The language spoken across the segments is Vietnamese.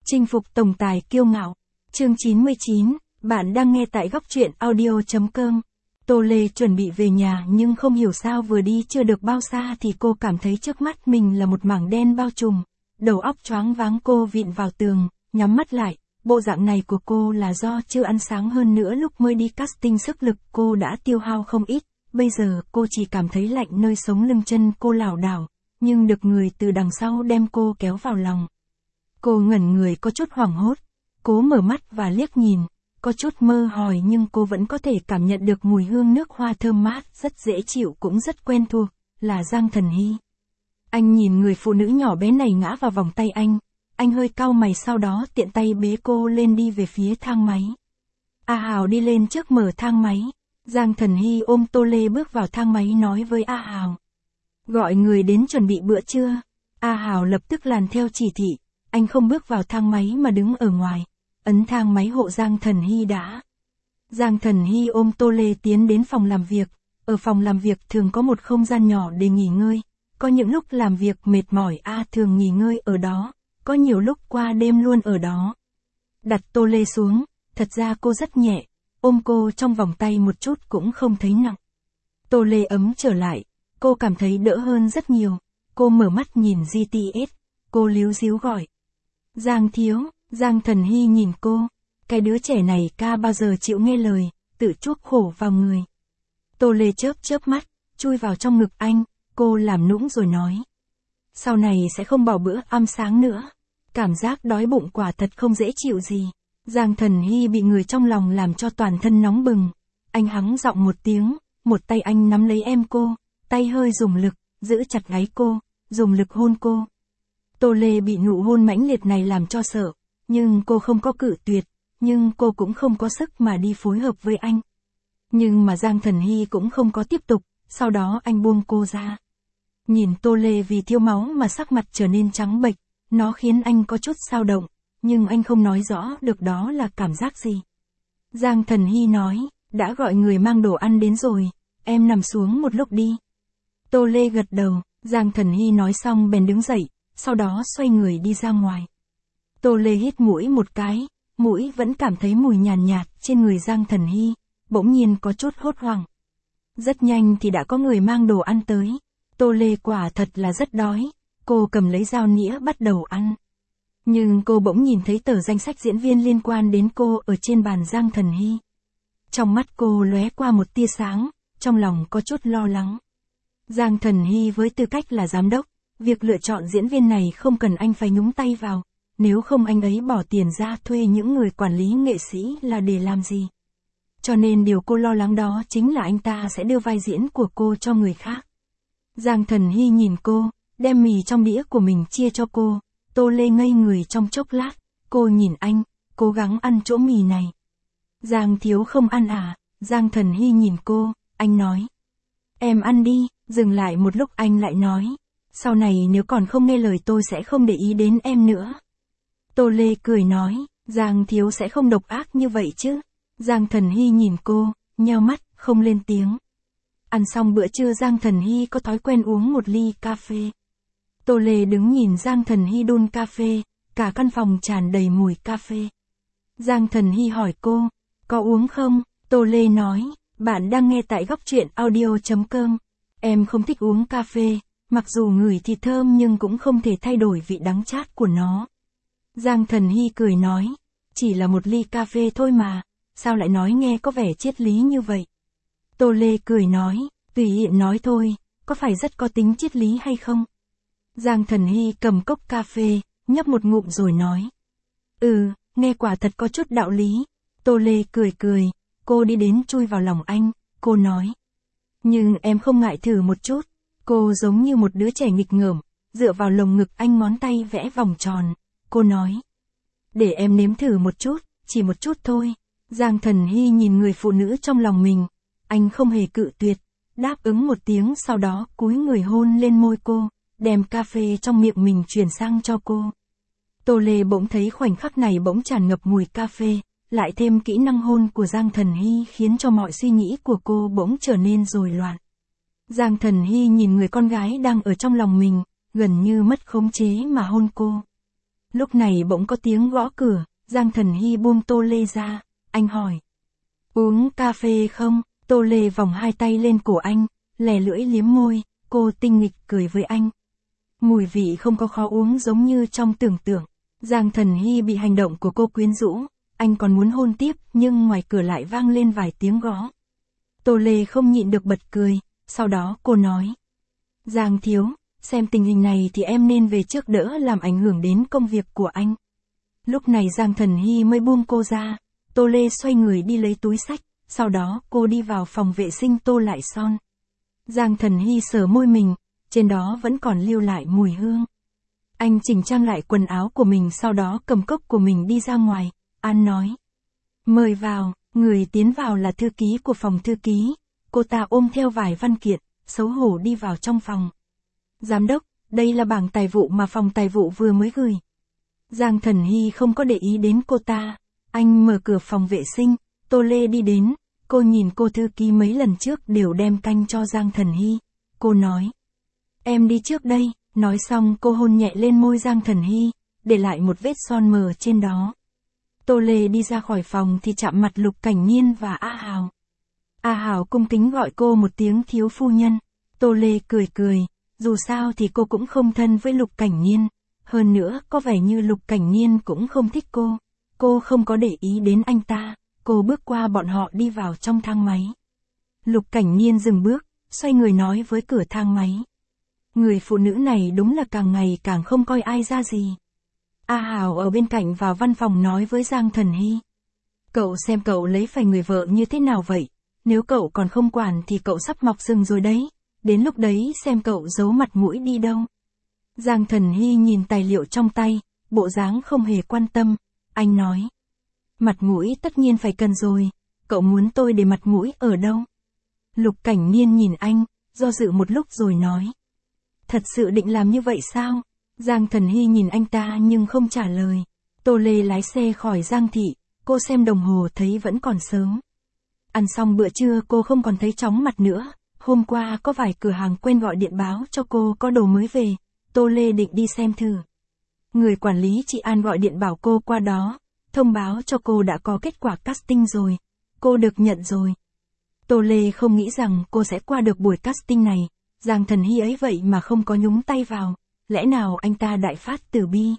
Chinh phục tổng tài kiêu ngạo. Chương 99, bạn đang nghe tại góc truyện audio.com. Tô Lê chuẩn bị về nhà nhưng không hiểu sao vừa đi chưa được bao xa thì cô cảm thấy trước mắt mình là một mảng đen bao trùm. Đầu óc choáng váng, cô vịn vào tường, nhắm mắt lại. Bộ dạng này của cô là do chưa ăn sáng, hơn nữa lúc mới đi casting sức lực cô đã tiêu hao không ít. Bây giờ cô chỉ cảm thấy lạnh nơi sống lưng, chân cô lảo đảo, nhưng được người từ đằng sau đem cô kéo vào lòng. Cô ngẩn người, có chút hoảng hốt, cố mở mắt và liếc nhìn, có chút mơ hòi nhưng cô vẫn có thể cảm nhận được mùi hương nước hoa thơm mát, rất dễ chịu cũng rất quen thuộc, là Giang Thần Hy. Anh nhìn người phụ nữ nhỏ bé này ngã vào vòng tay anh hơi cau mày, sau đó tiện tay bế cô lên đi về phía thang máy. A Hào đi lên trước mở thang máy, Giang Thần Hy ôm Tô Lê bước vào thang máy nói với A Hào. Gọi người đến chuẩn bị bữa trưa. A Hào lập tức làm theo chỉ thị, anh không bước vào thang máy mà đứng ở ngoài, ấn thang máy hộ Giang Thần Hy đã. Giang Thần Hy ôm Tô Lê tiến đến phòng làm việc, ở phòng làm việc thường có một không gian nhỏ để nghỉ ngơi, có những lúc làm việc mệt mỏi thường nghỉ ngơi ở đó, có nhiều lúc qua đêm luôn ở đó. Đặt Tô Lê xuống, thật ra cô rất nhẹ, ôm cô trong vòng tay một chút cũng không thấy nặng. Tô Lê ấm trở lại, cô cảm thấy đỡ hơn rất nhiều, cô mở mắt nhìn GTS, cô líu díu gọi. Giang thiếu. Giang Thần Hy nhìn cô, cái đứa trẻ này ca bao giờ chịu nghe lời, tự chuốc khổ vào người. Tô Lê chớp mắt, chui vào trong ngực anh, cô làm nũng rồi nói. Sau này sẽ không bỏ bữa ăn sáng nữa, cảm giác đói bụng quả thật không dễ chịu gì. Giang Thần Hy bị người trong lòng làm cho toàn thân nóng bừng, anh hắng giọng một tiếng, một tay anh nắm lấy em cô, tay hơi dùng lực, giữ chặt gáy cô, dùng lực hôn cô. Tô Lê bị nụ hôn mãnh liệt này làm cho sợ, nhưng cô không có cự tuyệt, nhưng cô cũng không có sức mà đi phối hợp với anh. Nhưng mà Giang Thần Hy cũng không có tiếp tục, sau đó anh buông cô ra. Nhìn Tô Lê vì thiếu máu mà sắc mặt trở nên trắng bệch, nó khiến anh có chút xao động, nhưng anh không nói rõ được đó là cảm giác gì. Giang Thần Hy nói, đã gọi người mang đồ ăn đến rồi, em nằm xuống một lúc đi. Tô Lê gật đầu, Giang Thần Hy nói xong bèn đứng dậy, sau đó xoay người đi ra ngoài. Tô Lê hít mũi một cái, mũi vẫn cảm thấy mùi nhàn nhạt trên người Giang Thần Hy, bỗng nhiên có chút hốt hoảng. Rất nhanh thì đã có người mang đồ ăn tới. Tô Lê quả thật là rất đói, cô cầm lấy dao nĩa bắt đầu ăn. Nhưng cô bỗng nhìn thấy tờ danh sách diễn viên liên quan đến cô ở trên bàn Giang Thần Hy. Trong mắt cô lóe qua một tia sáng, trong lòng có chút lo lắng. Giang Thần Hy với tư cách là giám đốc, việc lựa chọn diễn viên này không cần anh phải nhúng tay vào, nếu không anh ấy bỏ tiền ra thuê những người quản lý nghệ sĩ là để làm gì. Cho nên điều cô lo lắng đó chính là anh ta sẽ đưa vai diễn của cô cho người khác. Giang Thần Hy nhìn cô, đem mì trong đĩa của mình chia cho cô. Tô Lê ngây người trong chốc lát, cô nhìn anh, cố gắng ăn chỗ mì này. Giang thiếu không ăn à? Giang Thần Hy nhìn cô, anh nói. Em ăn đi, dừng lại một lúc anh lại nói. Sau này nếu còn không nghe lời tôi sẽ không để ý đến em nữa. Tô Lê cười nói, Giang thiếu sẽ không độc ác như vậy chứ. Giang Thần Hy nhìn cô, nheo mắt, không lên tiếng. Ăn xong bữa trưa Giang Thần Hy có thói quen uống một ly cà phê. Tô Lê đứng nhìn Giang Thần Hy đun cà phê, cả căn phòng tràn đầy mùi cà phê. Giang Thần Hy hỏi cô, có uống không? Tô Lê nói, bạn đang nghe tại góc truyện audio.com. Em không thích uống cà phê, mặc dù ngửi thì thơm nhưng cũng không thể thay đổi vị đắng chát của nó. Giang Thần Hy cười nói, chỉ là một ly cà phê thôi mà, sao lại nói nghe có vẻ triết lý như vậy? Tô Lê cười nói, tùy tiện nói thôi, có phải rất có tính triết lý hay không? Giang Thần Hy cầm cốc cà phê, nhấp một ngụm rồi nói. Nghe quả thật có chút đạo lý. Tô Lê cười, cô đi đến chui vào lòng anh, cô nói. Nhưng em không ngại thử một chút. Cô giống như một đứa trẻ nghịch ngợm, dựa vào lồng ngực anh, ngón tay vẽ vòng tròn. Cô nói. Để em nếm thử một chút, chỉ một chút thôi. Giang Thần Hy nhìn người phụ nữ trong lòng mình, anh không hề cự tuyệt, đáp ứng một tiếng, sau đó cúi người hôn lên môi cô, đem cà phê trong miệng mình chuyển sang cho cô. Tô Lê bỗng thấy khoảnh khắc này bỗng tràn ngập mùi cà phê, lại thêm kỹ năng hôn của Giang Thần Hy khiến cho mọi suy nghĩ của cô bỗng trở nên rối loạn. Giang Thần Hy nhìn người con gái đang ở trong lòng mình, gần như mất khống chế mà hôn cô. Lúc này bỗng có tiếng gõ cửa, Giang Thần Hy buông Tô Lê ra, anh hỏi. Uống cà phê không? Tô Lê vòng hai tay lên cổ anh, lè lưỡi liếm môi, cô tinh nghịch cười với anh. Mùi vị không có khó uống giống như trong tưởng tượng. Giang Thần Hy bị hành động của cô quyến rũ, anh còn muốn hôn tiếp nhưng ngoài cửa lại vang lên vài tiếng gõ. Tô Lê không nhịn được bật cười, sau đó cô nói. Giang thiếu, xem tình hình này thì em nên về trước đỡ làm ảnh hưởng đến công việc của anh. Lúc này Giang Thần Hy mới buông cô ra, Tô Lê xoay người đi lấy túi xách, sau đó cô đi vào phòng vệ sinh tô lại son. Giang Thần Hy sờ môi mình, trên đó vẫn còn lưu lại mùi hương. Anh chỉnh trang lại quần áo của mình sau đó cầm cốc của mình đi ra ngoài, An nói. Mời vào, người tiến vào là thư ký của phòng thư ký, cô ta ôm theo vài văn kiện, xấu hổ đi vào trong phòng. Giám đốc, đây là bảng tài vụ mà phòng tài vụ vừa mới gửi. Giang Thần Hy không có để ý đến cô ta, anh mở cửa phòng vệ sinh, Tô Lê đi đến, cô nhìn cô thư ký mấy lần trước đều đem canh cho Giang Thần Hy, cô nói. Em đi trước đây, nói xong cô hôn nhẹ lên môi Giang Thần Hy, để lại một vết son mờ trên đó. Tô Lê đi ra khỏi phòng thì chạm mặt Lục Cảnh Niên và A Hào. A Hào cung kính gọi cô một tiếng thiếu phu nhân, Tô Lê cười cười, dù sao thì cô cũng không thân với Lục Cảnh Niên, hơn nữa có vẻ như Lục Cảnh Niên cũng không thích cô không có để ý đến anh ta, cô bước qua bọn họ đi vào trong thang máy. Lục Cảnh Niên dừng bước, xoay người nói với cửa thang máy. Người phụ nữ này đúng là càng ngày càng không coi ai ra gì. A Hào ở bên cạnh vào văn phòng nói với Giang Thần Hy. Cậu xem cậu lấy phải người vợ như thế nào vậy, nếu cậu còn không quản thì cậu sắp mọc rừng rồi đấy, đến lúc đấy xem cậu giấu mặt mũi đi đâu. Giang Thần Hy nhìn tài liệu trong tay, bộ dáng không hề quan tâm, anh nói. Mặt mũi tất nhiên phải cần rồi, cậu muốn tôi để mặt mũi ở đâu? Lục Cảnh Niên nhìn anh, do dự một lúc rồi nói. Thật sự định làm như vậy sao? Giang Thần Hy nhìn anh ta nhưng không trả lời. Tô Lê lái xe khỏi Giang Thị, cô xem đồng hồ thấy vẫn còn sớm. Ăn xong bữa trưa cô không còn thấy chóng mặt nữa, hôm qua có vài cửa hàng quên gọi điện báo cho cô có đồ mới về, Tô Lê định đi xem thử. Người quản lý chị An gọi điện bảo cô qua đó, thông báo cho cô đã có kết quả casting rồi, cô được nhận rồi. Tô Lê không nghĩ rằng cô sẽ qua được buổi casting này, Giang Thần Hy ấy vậy mà không có nhúng tay vào, lẽ nào anh ta đại phát từ bi.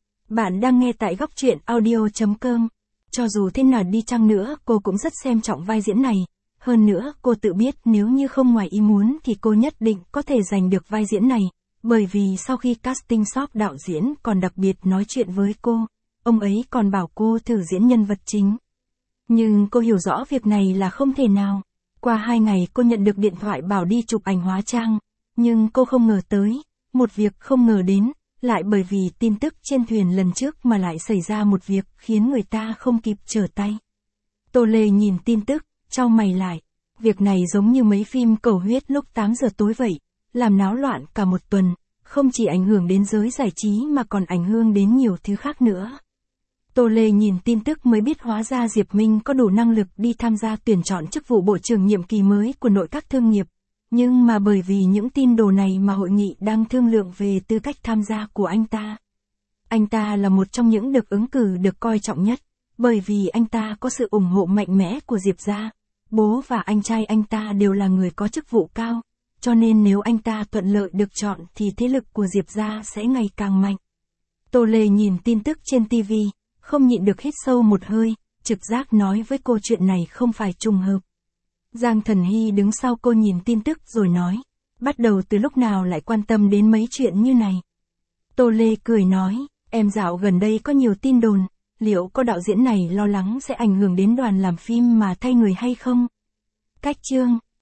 Bạn đang nghe tại góc truyện audio.com. Cho dù thế nào đi chăng nữa cô cũng rất xem trọng vai diễn này, hơn nữa cô tự biết nếu như không ngoài ý muốn thì cô nhất định có thể giành được vai diễn này, bởi vì sau khi casting shop đạo diễn còn đặc biệt nói chuyện với cô, ông ấy còn bảo cô thử diễn nhân vật chính. Nhưng cô hiểu rõ việc này là không thể nào. Qua 2 ngày cô nhận được điện thoại bảo đi chụp ảnh hóa trang, nhưng cô không ngờ tới, một việc không ngờ đến, lại bởi vì tin tức trên thuyền lần trước mà lại xảy ra một việc khiến người ta không kịp trở tay. Tô Lê nhìn tin tức, chau mày lại, việc này giống như mấy phim cầu huyết lúc 8 giờ tối vậy, làm náo loạn cả một tuần, không chỉ ảnh hưởng đến giới giải trí mà còn ảnh hưởng đến nhiều thứ khác nữa. Tô Lê nhìn tin tức mới biết hóa ra Diệp Minh có đủ năng lực đi tham gia tuyển chọn chức vụ bộ trưởng nhiệm kỳ mới của nội các thương nghiệp. Nhưng mà bởi vì những tin đồn này mà hội nghị đang thương lượng về tư cách tham gia của anh ta. Anh ta là một trong những được ứng cử được coi trọng nhất, bởi vì anh ta có sự ủng hộ mạnh mẽ của Diệp gia. Bố và anh trai anh ta đều là người có chức vụ cao, cho nên nếu anh ta thuận lợi được chọn thì thế lực của Diệp gia sẽ ngày càng mạnh. Tô Lê nhìn tin tức trên TV, không nhịn được hít sâu một hơi, trực giác nói với cô chuyện này không phải trùng hợp. Giang Thần Hy đứng sau cô nhìn tin tức rồi nói, bắt đầu từ lúc nào lại quan tâm đến mấy chuyện như này. Tô Lê cười nói, em dạo gần đây có nhiều tin đồn, liệu có đạo diễn này lo lắng sẽ ảnh hưởng đến đoàn làm phim mà thay người hay không? Cách chương